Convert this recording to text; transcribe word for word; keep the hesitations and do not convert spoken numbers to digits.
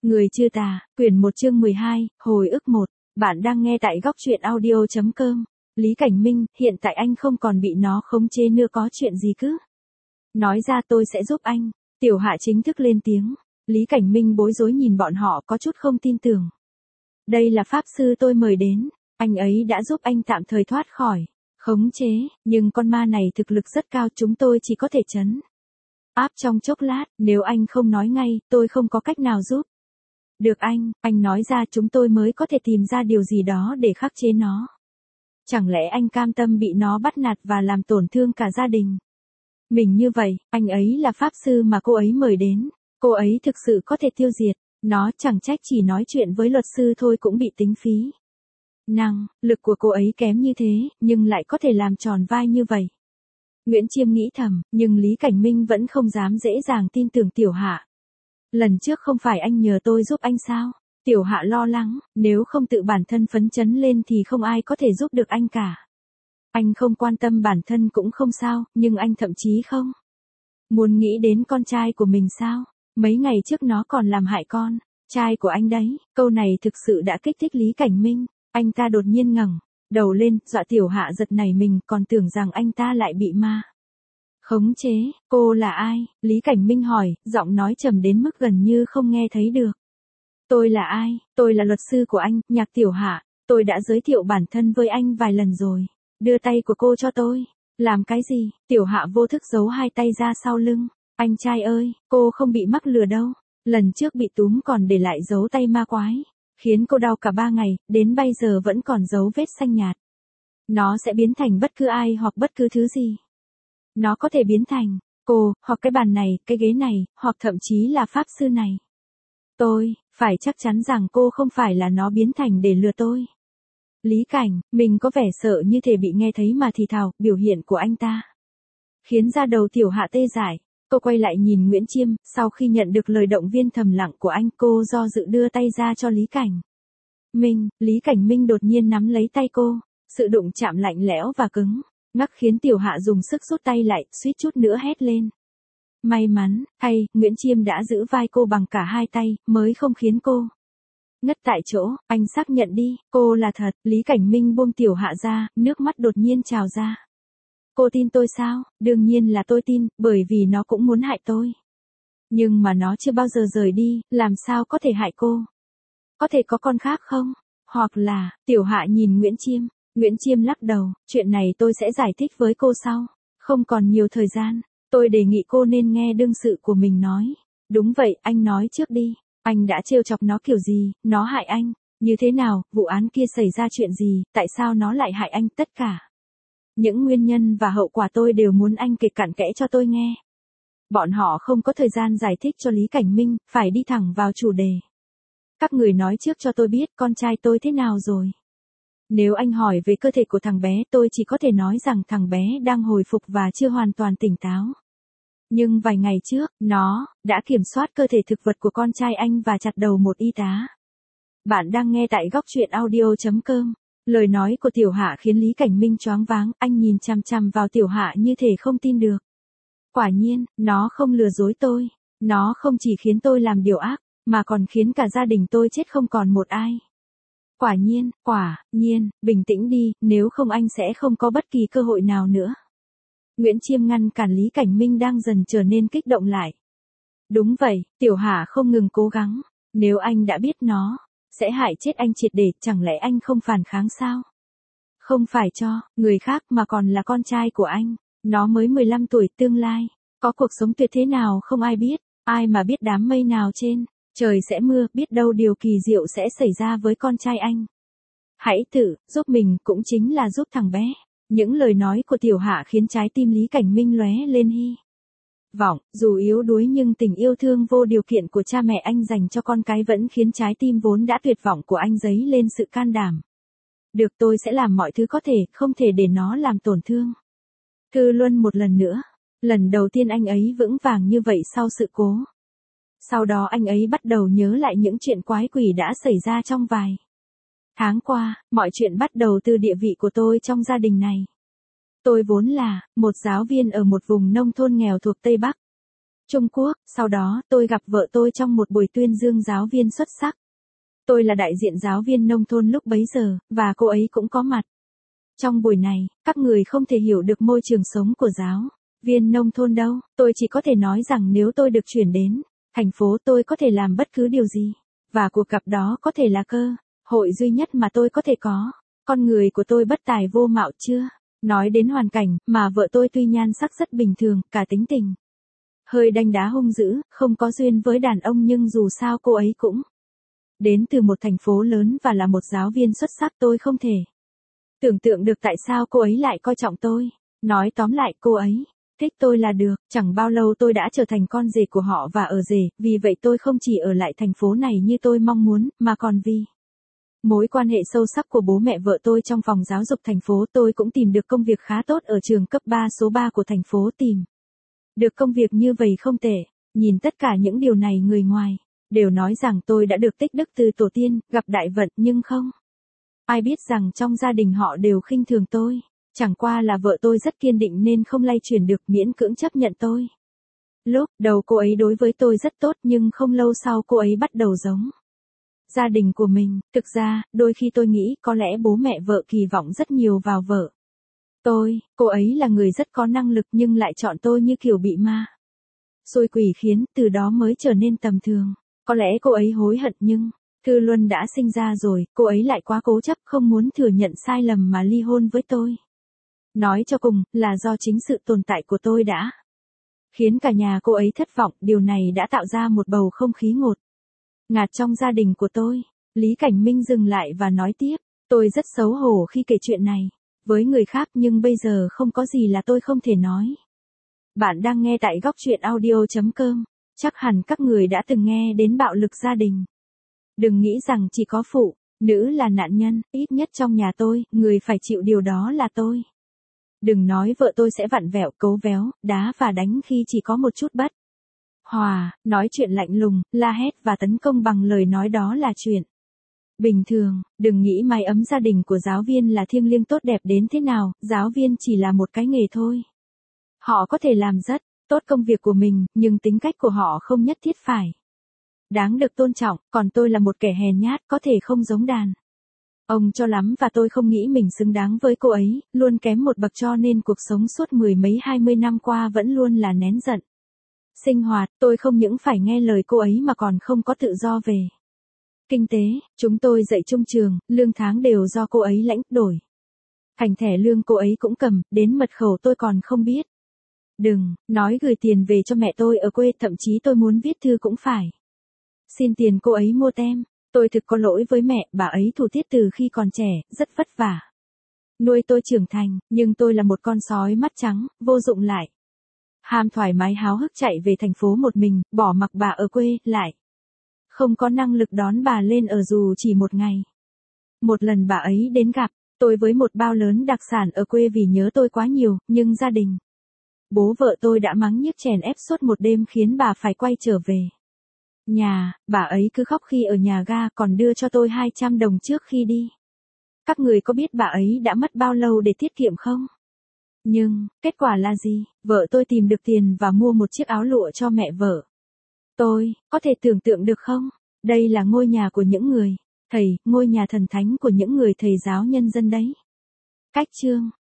Người chưa tà, quyển một chương mười hai, hồi ức một. Bạn đang nghe tại góc truyện audio chấm com. Lý Cảnh Minh, hiện tại anh không còn bị nó khống chế nữa, có chuyện gì cứ nói ra, tôi sẽ giúp anh. Tiểu Hạ chính thức lên tiếng. Lý Cảnh Minh bối rối nhìn bọn họ, có chút không tin tưởng. Đây là pháp sư tôi mời đến, anh ấy đã giúp anh tạm thời thoát khỏi khống chế, nhưng con ma này thực lực rất cao, chúng tôi chỉ có thể trấn áp trong chốc lát, nếu anh không nói ngay, tôi không có cách nào giúp. Được anh, anh nói ra chúng tôi mới có thể tìm ra điều gì đó để khắc chế nó. Chẳng lẽ anh cam tâm bị nó bắt nạt và làm tổn thương cả gia đình mình như vậy? Anh ấy là pháp sư mà cô ấy mời đến, cô ấy thực sự có thể tiêu diệt nó, chẳng trách chỉ nói chuyện với luật sư thôi cũng bị tính phí. Năng lực của cô ấy kém như thế, nhưng lại có thể làm tròn vai như vậy. Nguyễn Chiêm nghĩ thầm, nhưng Lý Cảnh Minh vẫn không dám dễ dàng tin tưởng Tiểu Hạ. Lần trước không phải anh nhờ tôi giúp anh sao? Tiểu Hạ lo lắng, nếu không tự bản thân phấn chấn lên thì không ai có thể giúp được anh cả. Anh không quan tâm bản thân cũng không sao, nhưng anh thậm chí không muốn nghĩ đến con trai của mình sao? Mấy ngày trước nó còn làm hại con trai của anh đấy. Câu này thực sự đã kích thích Lý Cảnh Minh. Anh ta đột nhiên ngẩng đầu lên, dọa Tiểu Hạ giật nảy mình, còn tưởng rằng anh ta lại bị ma khống chế. Cô là ai? Lý Cảnh Minh hỏi, giọng nói trầm đến mức gần như không nghe thấy được. Tôi là ai? Tôi là luật sư của anh, Nhạc Tiểu Hạ. Tôi đã giới thiệu bản thân với anh vài lần rồi. Đưa tay của cô cho tôi. Làm cái gì? Tiểu Hạ vô thức giấu hai tay ra sau lưng. Anh trai ơi, cô không bị mắc lừa đâu. Lần trước bị túm còn để lại dấu tay ma quái, khiến cô đau cả ba ngày, đến bây giờ vẫn còn dấu vết xanh nhạt. Nó sẽ biến thành bất cứ ai hoặc bất cứ thứ gì. Nó có thể biến thành cô, hoặc cái bàn này, cái ghế này, hoặc thậm chí là pháp sư này. Tôi phải chắc chắn rằng cô không phải là nó biến thành để lừa tôi. Lý Cảnh, mình có vẻ sợ như thể bị nghe thấy mà thì thào, biểu hiện của anh ta khiến da đầu Tiểu Hạ tê dại. Cô quay lại nhìn Nguyễn Chiêm, sau khi nhận được lời động viên thầm lặng của anh, cô do dự đưa tay ra cho Lý Cảnh Minh. Lý Cảnh Minh đột nhiên nắm lấy tay cô, sự đụng chạm lạnh lẽo và cứng ngắc khiến Tiểu Hạ dùng sức rút tay lại, suýt chút nữa hét lên. May mắn thay, Nguyễn Chiêm đã giữ vai cô bằng cả hai tay, mới không khiến cô ngất tại chỗ. Anh xác nhận đi, cô là thật. Lý Cảnh Minh buông Tiểu Hạ ra, nước mắt đột nhiên trào ra. Cô tin tôi sao? Đương nhiên là tôi tin, bởi vì nó cũng muốn hại tôi. Nhưng mà nó chưa bao giờ rời đi, làm sao có thể hại cô? Có thể có con khác không? Hoặc là, Tiểu Hạ nhìn Nguyễn Chiêm. Nguyễn Chiêm lắc đầu, chuyện này tôi sẽ giải thích với cô sau. Không còn nhiều thời gian, tôi đề nghị cô nên nghe đương sự của mình nói. Đúng vậy, anh nói trước đi. Anh đã trêu chọc nó kiểu gì, nó hại anh, như thế nào, vụ án kia xảy ra chuyện gì, tại sao nó lại hại anh, tất cả những nguyên nhân và hậu quả tôi đều muốn anh kể cặn kẽ cho tôi nghe. Bọn họ không có thời gian giải thích cho Lý Cảnh Minh, phải đi thẳng vào chủ đề. Các người nói trước cho tôi biết con trai tôi thế nào rồi. Nếu anh hỏi về cơ thể của thằng bé, tôi chỉ có thể nói rằng thằng bé đang hồi phục và chưa hoàn toàn tỉnh táo. Nhưng vài ngày trước, nó đã kiểm soát cơ thể thực vật của con trai anh và chặt đầu một y tá. Bạn đang nghe tại góc truyện audio chấm com. Lời nói của Tiểu Hạ khiến Lý Cảnh Minh choáng váng, anh nhìn chằm chằm vào Tiểu Hạ như thể không tin được. Quả nhiên, nó không lừa dối tôi. Nó không chỉ khiến tôi làm điều ác, mà còn khiến cả gia đình tôi chết không còn một ai. Quả nhiên, quả nhiên, bình tĩnh đi, nếu không anh sẽ không có bất kỳ cơ hội nào nữa. Nguyễn Chiêm ngăn cản Lý Cảnh Minh đang dần trở nên kích động lại. Đúng vậy, Tiểu Hạ không ngừng cố gắng. Nếu anh đã biết nó sẽ hại chết anh triệt để, chẳng lẽ anh không phản kháng sao? Không phải cho người khác mà còn là con trai của anh. Nó mới mười lăm tuổi, tương lai có cuộc sống tuyệt thế nào không ai biết. Ai mà biết đám mây nào trên trời sẽ mưa, biết đâu điều kỳ diệu sẽ xảy ra với con trai anh. Hãy tự giúp mình, cũng chính là giúp thằng bé. Những lời nói của Tiểu Hạ khiến trái tim Lý Cảnh Minh lóe lên hy vọng, dù yếu đuối nhưng tình yêu thương vô điều kiện của cha mẹ anh dành cho con cái vẫn khiến trái tim vốn đã tuyệt vọng của anh dấy lên sự can đảm. Được, tôi sẽ làm mọi thứ có thể, không thể để nó làm tổn thương Thư Luân một lần nữa. Lần đầu tiên anh ấy vững vàng như vậy sau sự cố. Sau đó anh ấy bắt đầu nhớ lại những chuyện quái quỷ đã xảy ra trong vài tháng qua. Mọi chuyện bắt đầu từ địa vị của tôi trong gia đình này. Tôi vốn là một giáo viên ở một vùng nông thôn nghèo thuộc Tây Bắc. Trung Quốc, sau đó tôi gặp vợ tôi trong một buổi tuyên dương giáo viên xuất sắc. Tôi là đại diện giáo viên nông thôn lúc bấy giờ, và cô ấy cũng có mặt. Trong buổi này, các người không thể hiểu được môi trường sống của giáo viên nông thôn đâu, tôi chỉ có thể nói rằng nếu tôi được chuyển đến thành phố tôi có thể làm bất cứ điều gì. Và cuộc gặp đó có thể là cơ hội duy nhất mà tôi có thể có. Con người của tôi bất tài vô mạo chưa? Nói đến hoàn cảnh, mà vợ tôi tuy nhan sắc rất bình thường, cả tính tình hơi đanh đá hung dữ, không có duyên với đàn ông nhưng dù sao cô ấy cũng đến từ một thành phố lớn và là một giáo viên xuất sắc, tôi không thể tưởng tượng được tại sao cô ấy lại coi trọng tôi. Nói tóm lại, cô ấy thích tôi là được. Chẳng bao lâu tôi đã trở thành con rể của họ và ở rể, vì vậy tôi không chỉ ở lại thành phố này như tôi mong muốn, mà còn vì mối quan hệ sâu sắc của bố mẹ vợ tôi trong phòng giáo dục thành phố. Tôi cũng tìm được công việc khá tốt ở trường cấp ba số ba của thành phố. Tìm được công việc như vậy không tệ. Nhìn tất cả những điều này, người ngoài đều nói rằng tôi đã được tích đức từ tổ tiên, gặp đại vận, nhưng không ai biết rằng trong gia đình họ đều khinh thường tôi. Chẳng qua là vợ tôi rất kiên định nên không lay chuyển được, miễn cưỡng chấp nhận tôi. Lúc đầu cô ấy đối với tôi rất tốt, nhưng không lâu sau cô ấy bắt đầu giống gia đình của mình. Thực ra, đôi khi tôi nghĩ có lẽ bố mẹ vợ kỳ vọng rất nhiều vào vợ tôi. Cô ấy là người rất có năng lực nhưng lại chọn tôi như kiểu bị ma xui quỷ khiến, từ đó mới trở nên tầm thường. Có lẽ cô ấy hối hận, nhưng Thư Luân đã sinh ra rồi, cô ấy lại quá cố chấp, không muốn thừa nhận sai lầm mà ly hôn với tôi. Nói cho cùng, là do chính sự tồn tại của tôi đã khiến cả nhà cô ấy thất vọng, điều này đã tạo ra một bầu không khí ngột ngạt trong gia đình của tôi. Lý Cảnh Minh dừng lại và nói tiếp, tôi rất xấu hổ khi kể chuyện này với người khác, nhưng bây giờ không có gì là tôi không thể nói. Bạn đang nghe tại góc truyện audio chấm com. Chắc hẳn các người đã từng nghe đến bạo lực gia đình. Đừng nghĩ rằng chỉ có phụ nữ là nạn nhân, ít nhất trong nhà tôi, người phải chịu điều đó là tôi. Đừng nói vợ tôi sẽ vặn vẹo, cấu véo, đá và đánh khi chỉ có một chút bất hòa, nói chuyện lạnh lùng, la hét và tấn công bằng lời nói, đó là chuyện bình thường. Đừng nghĩ mái ấm gia đình của giáo viên là thiêng liêng tốt đẹp đến thế nào, giáo viên chỉ là một cái nghề thôi. Họ có thể làm rất tốt công việc của mình, nhưng tính cách của họ không nhất thiết phải đáng được tôn trọng, còn tôi là một kẻ hèn nhát, có thể không giống đàn ông cho lắm, và tôi không nghĩ mình xứng đáng với cô ấy, luôn kém một bậc, cho nên cuộc sống suốt mười mấy hai mươi năm qua vẫn luôn là nén giận. Sinh hoạt, tôi không những phải nghe lời cô ấy mà còn không có tự do về kinh tế. Chúng tôi dạy chung trường, lương tháng đều do cô ấy lãnh, đổi thành thẻ lương cô ấy cũng cầm, đến mật khẩu tôi còn không biết. Đừng nói gửi tiền về cho mẹ tôi ở quê, thậm chí tôi muốn viết thư cũng phải xin tiền cô ấy mua tem. Tôi thực có lỗi với mẹ, bà ấy thủ tiết từ khi còn trẻ, rất vất vả nuôi tôi trưởng thành, nhưng tôi là một con sói mắt trắng, vô dụng, lại ham thoải mái háo hức chạy về thành phố một mình, bỏ mặc bà ở quê, lại không có năng lực đón bà lên ở dù chỉ một ngày. Một lần bà ấy đến gặp tôi với một bao lớn đặc sản ở quê vì nhớ tôi quá nhiều, nhưng gia đình bố vợ tôi đã mắng nhiếc chèn ép suốt một đêm khiến bà phải quay trở về nhà. Bà ấy cứ khóc khi ở nhà ga, còn đưa cho tôi hai trăm đồng trước khi đi. Các người có biết bà ấy đã mất bao lâu để tiết kiệm không? Nhưng, kết quả là gì? Vợ tôi tìm được tiền và mua một chiếc áo lụa cho mẹ vợ tôi. Có thể tưởng tượng được không? Đây là ngôi nhà của những người thầy, ngôi nhà thần thánh của những người thầy giáo nhân dân đấy. Cách chương